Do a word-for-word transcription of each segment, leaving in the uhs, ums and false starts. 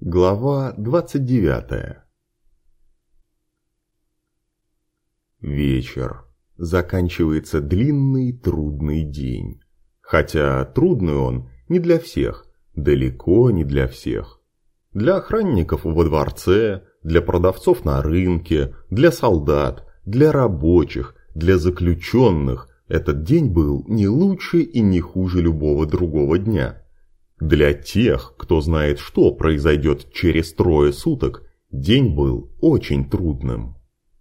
Глава двадцать девятая. Вечер. Заканчивается длинный трудный день. Хотя трудный он не для всех, далеко не для всех. Для охранников во дворце, для продавцов на рынке, для солдат, для рабочих, для заключенных этот день был не лучше и не хуже любого другого дня. Для тех, кто знает, что произойдет через трое суток, день был очень трудным.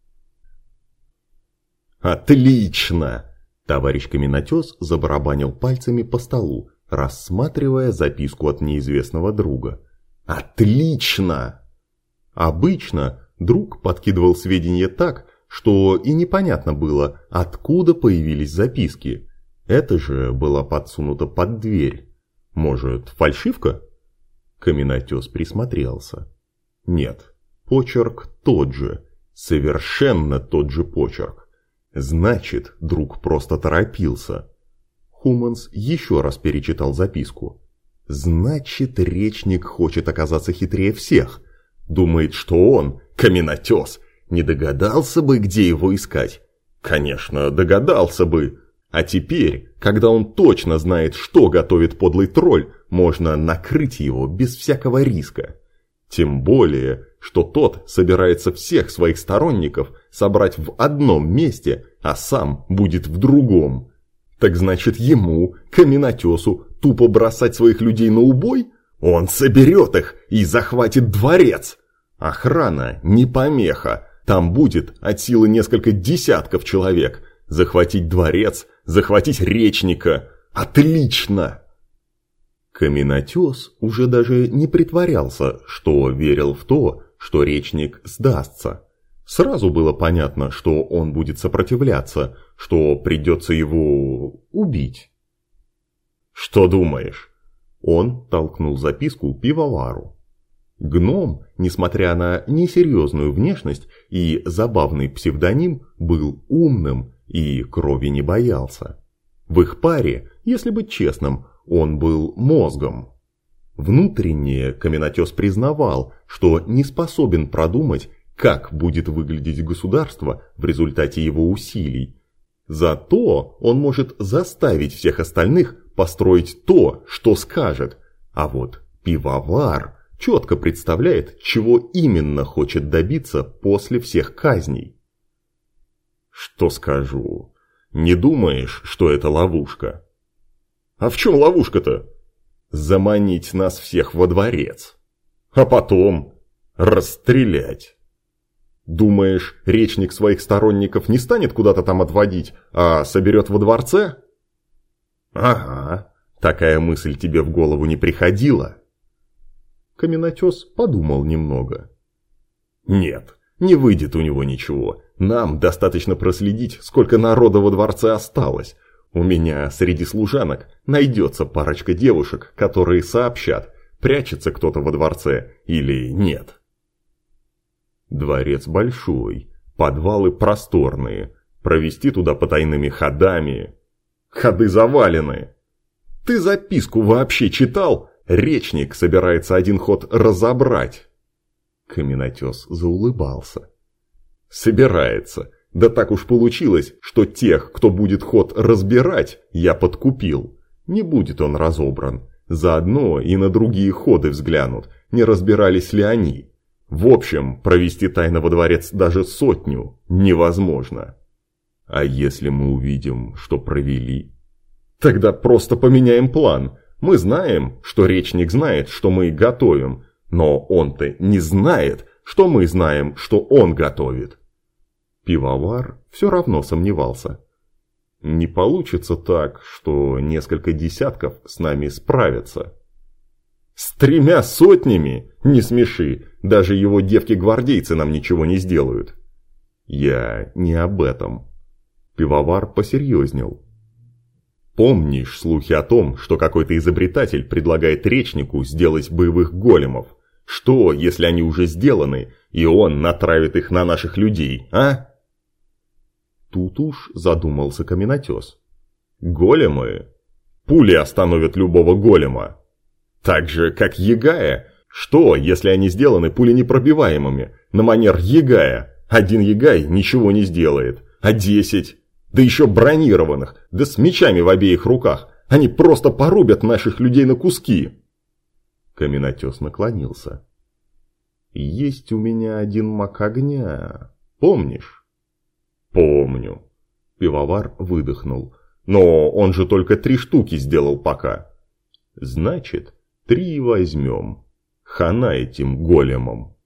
«Отлично!» – товарищ Каменотес забарабанил пальцами по столу, рассматривая записку от неизвестного друга. «Отлично!» Обычно друг подкидывал сведения так, что и непонятно было, откуда появились записки. Это же было подсунуто под дверь. Может, фальшивка? Каменотес присмотрелся. Нет, почерк тот же, совершенно тот же почерк. Значит, друг просто торопился. Хуманс еще раз перечитал записку. Значит, Речник хочет оказаться хитрее всех. Думает, что он, Каменотес, не догадался бы, где его искать. Конечно, догадался бы. А теперь, когда он точно знает, что готовит подлый тролль, можно накрыть его без всякого риска. Тем более, что тот собирается всех своих сторонников собрать в одном месте, а сам будет в другом. Так значит, ему, Каменотесу, тупо бросать своих людей на убой? Он соберет их и захватит дворец. Охрана не помеха, там будет от силы несколько десятков человек. Захватить дворец, захватить Речника. Отлично! Каменотес уже даже не притворялся, что верил в то, что Речник сдастся. Сразу было понятно, что он будет сопротивляться, что придется его убить. «Что думаешь?» Он толкнул записку пивовару. Гном, несмотря на несерьезную внешность и забавный псевдоним, был умным и крови не боялся. В их паре, если быть честным, он был мозгом. Внутренне Каменотес признавал, что не способен продумать, как будет выглядеть государство в результате его усилий. Зато он может заставить всех остальных построить то, что скажет. А вот пивовар четко представляет, чего именно хочет добиться после всех казней. «Что скажу? Не думаешь, что это ловушка?» «А в чем ловушка-то?» «Заманить нас всех во дворец. А потом расстрелять. Думаешь, Речник своих сторонников не станет куда-то там отводить, а соберет во дворце?» «Ага, такая мысль тебе в голову не приходила?» Каменотес подумал немного. «Нет, не выйдет у него ничего. Нам достаточно проследить, сколько народа во дворце осталось. У меня среди служанок найдется парочка девушек, которые сообщат, прячется кто-то во дворце или нет». Дворец большой, подвалы просторные, провести туда потайными ходами. Ходы завалены. Ты записку вообще читал? Речник собирается один ход разобрать. Каменотес заулыбался. Собирается. Да так уж получилось, что тех, кто будет ход разбирать, я подкупил. Не будет он разобран. Заодно и на другие ходы взглянут, не разбирались ли они. В общем, провести тайно во дворец даже сотню невозможно. А если мы увидим, что провели? Тогда просто поменяем план. Мы знаем, что Речник знает, что мы готовим, но он-то не знает, что мы знаем, что он готовит. Пивовар все равно сомневался. Не получится так, что несколько десятков с нами справятся. С тремя сотнями? Не смеши, даже его девки-гвардейцы нам ничего не сделают. Я не об этом. Пивовар посерьезнел. Помнишь слухи о том, что какой-то изобретатель предлагает Речнику сделать боевых големов? Что, если они уже сделаны, и он натравит их на наших людей, а? Тут уж задумался Каменотес. Големы? Пули остановят любого голема. Так же, как Ягая. Что, если они сделаны пуленепробиваемыми, на манер ягая? Один ягай ничего не сделает, а десять? Да еще бронированных, да с мечами в обеих руках. Они просто порубят наших людей на куски. Каменотес наклонился. Есть у меня один маг огня. Помнишь? Помню. Пивовар выдохнул. Но он же только три штуки сделал пока. Значит, три возьмем. Хана этим големам.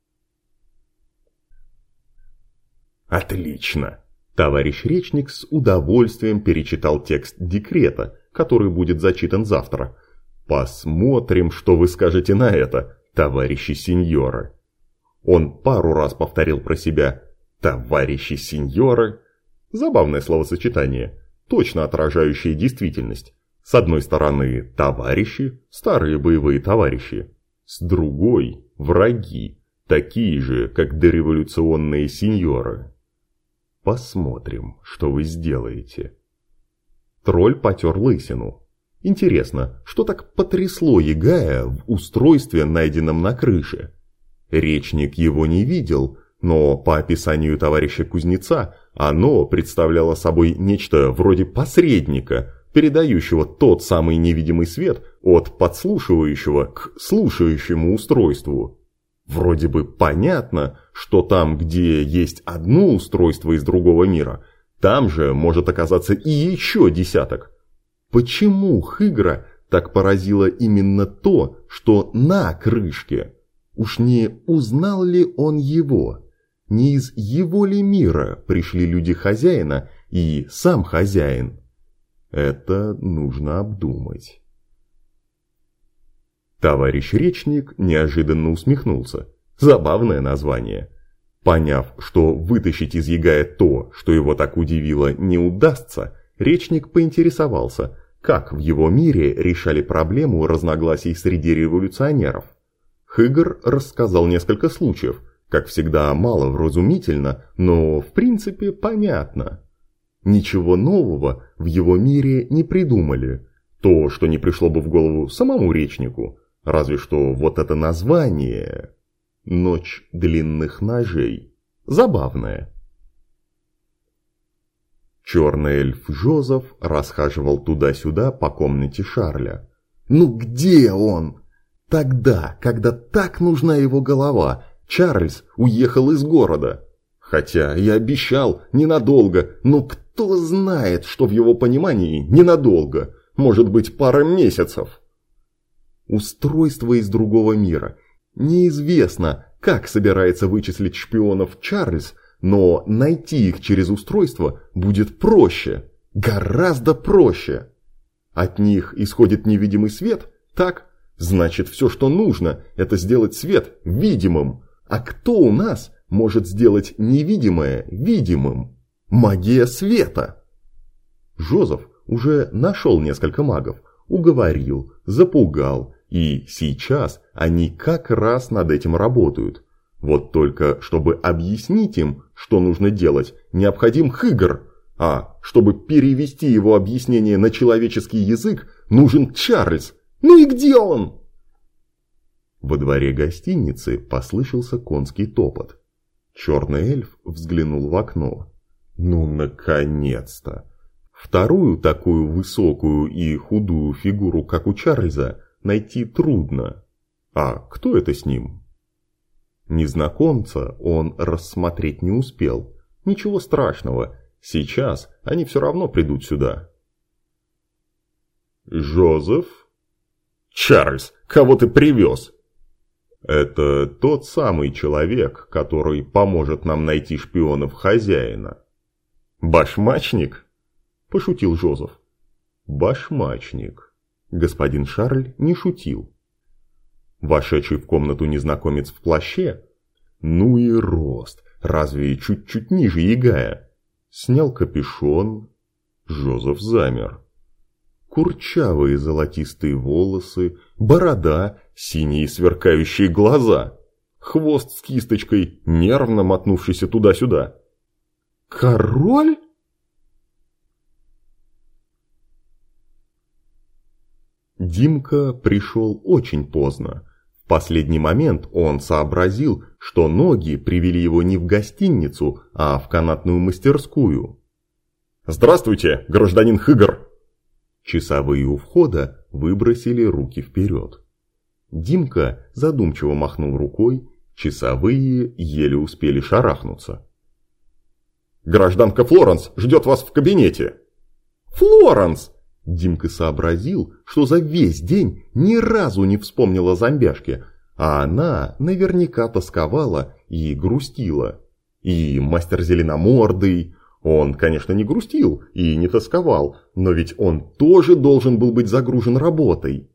Отлично. Товарищ Речник с удовольствием перечитал текст декрета, который будет зачитан завтра. Посмотрим, что вы скажете на это, товарищи сеньоры. Он пару раз повторил про себя «товарищи сеньоры». Забавное словосочетание, точно отражающее действительность. С одной стороны товарищи, старые боевые товарищи. С другой враги, такие же, как дореволюционные сеньоры. Посмотрим, что вы сделаете. Тролль потер лысину. Интересно, что так потрясло ягая в устройстве, найденном на крыше? Речник его не видел, но по описанию товарища кузнеца оно представляло собой нечто вроде посредника, передающего тот самый невидимый свет от подслушивающего к слушающему устройству. Вроде бы понятно, что там, где есть одно устройство из другого мира, там же может оказаться и еще десяток. Почему Хыгра так поразило именно то, что на крышке? Уж не узнал ли он его? Не из его ли мира пришли люди хозяина и сам хозяин? Это нужно обдумать. Товарищ Речник неожиданно усмехнулся. Забавное название. Поняв, что вытащить из ягая то, что его так удивило, не удастся, Речник поинтересовался, как в его мире решали проблему разногласий среди революционеров. Хыгр рассказал несколько случаев, как всегда маловразумительно, но в принципе понятно. Ничего нового в его мире не придумали. То, что не пришло бы в голову самому Речнику. Разве что вот это название «Ночь длинных ножей» забавное. Черный эльф Жозеф расхаживал туда-сюда по комнате Шарля. Ну где он? Тогда, когда так нужна его голова, Чарльз уехал из города. Хотя я обещал ненадолго, но кто знает, что в его понимании ненадолго, может быть пара месяцев. Устройство из другого мира. Неизвестно, как собирается вычислить шпионов Чарльз, но найти их через устройство будет проще, гораздо проще. От них исходит невидимый свет, так? Значит, все, что нужно, это сделать свет видимым. А кто у нас может сделать невидимое видимым? Магия света. Жозеф уже нашел несколько магов, уговорил, запугал, и сейчас они как раз над этим работают. Вот только, чтобы объяснить им, что нужно делать, необходим Хыгр, а чтобы перевести его объяснение на человеческий язык, нужен Чарльз. Ну и где он? Во дворе гостиницы послышался конский топот. Черный эльф взглянул в окно. Ну, наконец-то! Вторую такую высокую и худую фигуру, как у Чарльза, найти трудно. А кто это с ним? Незнакомца он рассмотреть не успел. Ничего страшного, сейчас они все равно придут сюда. Жозеф? Чарльз, кого ты привез? Это тот самый человек, который поможет нам найти шпионов хозяина. Башмачник? Пошутил Жозеф. Башмачник. Господин Шарль не шутил. Вошедший в комнату незнакомец в плаще? Ну и рост, разве чуть-чуть ниже ягая. Снял капюшон. Жозеф замер. Курчавые золотистые волосы, борода, синие сверкающие глаза. Хвост с кисточкой, нервно мотнувшийся туда-сюда. Король? Димка пришел очень поздно. В последний момент он сообразил, что ноги привели его не в гостиницу, а в канатную мастерскую. «Здравствуйте, гражданин Хыгр!» Часовые у входа выбросили руки вперед. Димка задумчиво махнул рукой, часовые еле успели шарахнуться. «Гражданка Флоренс ждет вас в кабинете!» «Флоренс!» Димка сообразил, что за весь день ни разу не вспомнила о зомбяшке, а она наверняка тосковала и грустила. И мастер Зеленомордый, он, конечно, не грустил и не тосковал, но ведь он тоже должен был быть загружен работой.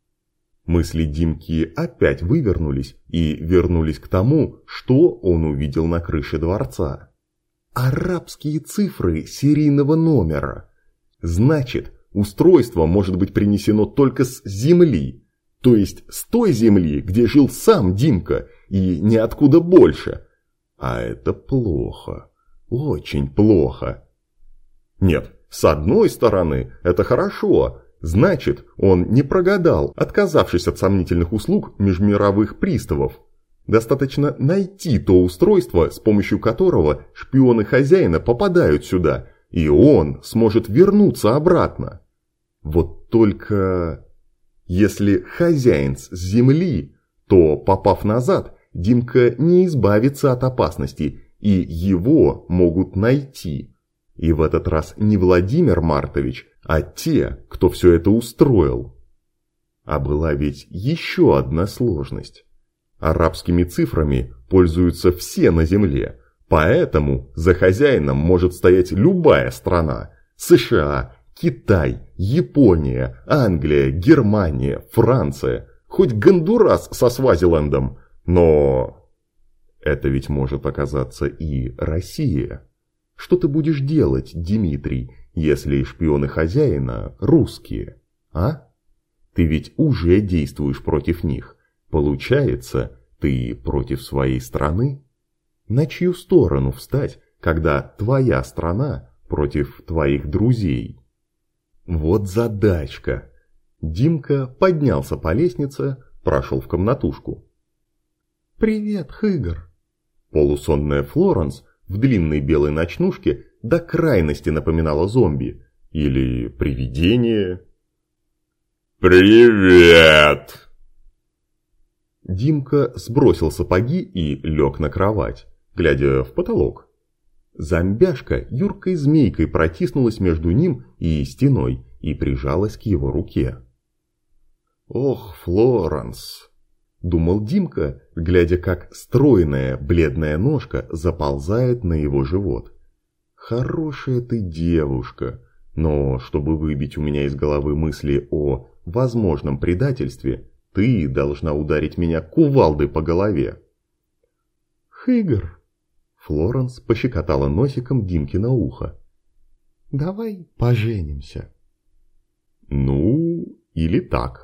Мысли Димки опять вывернулись и вернулись к тому, что он увидел на крыше дворца. Арабские цифры серийного номера. Значит, устройство может быть принесено только с земли, то есть с той земли, где жил сам Димка, и ниоткуда больше. А это плохо, очень плохо. Нет, с одной стороны, это хорошо. Значит, он не прогадал, отказавшись от сомнительных услуг межмировых приставов. Достаточно найти то устройство, с помощью которого шпионы хозяина попадают сюда, и он сможет вернуться обратно. Вот только если хозяин с земли, то, попав назад, Димка не избавится от опасности, и его могут найти. И в этот раз не Владимир Мартович, а те, кто все это устроил. А была ведь еще одна сложность. Арабскими цифрами пользуются все на земле, поэтому за хозяином может стоять любая страна. США, Китай, Япония, Англия, Германия, Франция, хоть Гондурас со Свазилендом, но это ведь может оказаться и Россия. Что ты будешь делать, Дмитрий, если шпионы хозяина русские, а? Ты ведь уже действуешь против них. Получается, ты против своей страны? На чью сторону встать, когда твоя страна против твоих друзей? Вот задачка. Димка поднялся по лестнице, прошел в комнатушку. «Привет, Хыгр!» Полусонная Флоренс в длинной белой ночнушке до крайности напоминала зомби. Или привидение. «Привет!» Димка сбросил сапоги и лег на кровать, глядя в потолок. Зомбяшка юркой змейкой протиснулась между ним и стеной и прижалась к его руке. «Ох, Флоренс!» — думал Димка, глядя, как стройная бледная ножка заползает на его живот. «Хорошая ты девушка, но чтобы выбить у меня из головы мысли о возможном предательстве, ты должна ударить меня кувалдой по голове». «Хыгр!» Флоренс пощекотала носиком Димке на ухо. «Давай поженимся». «Ну, или так».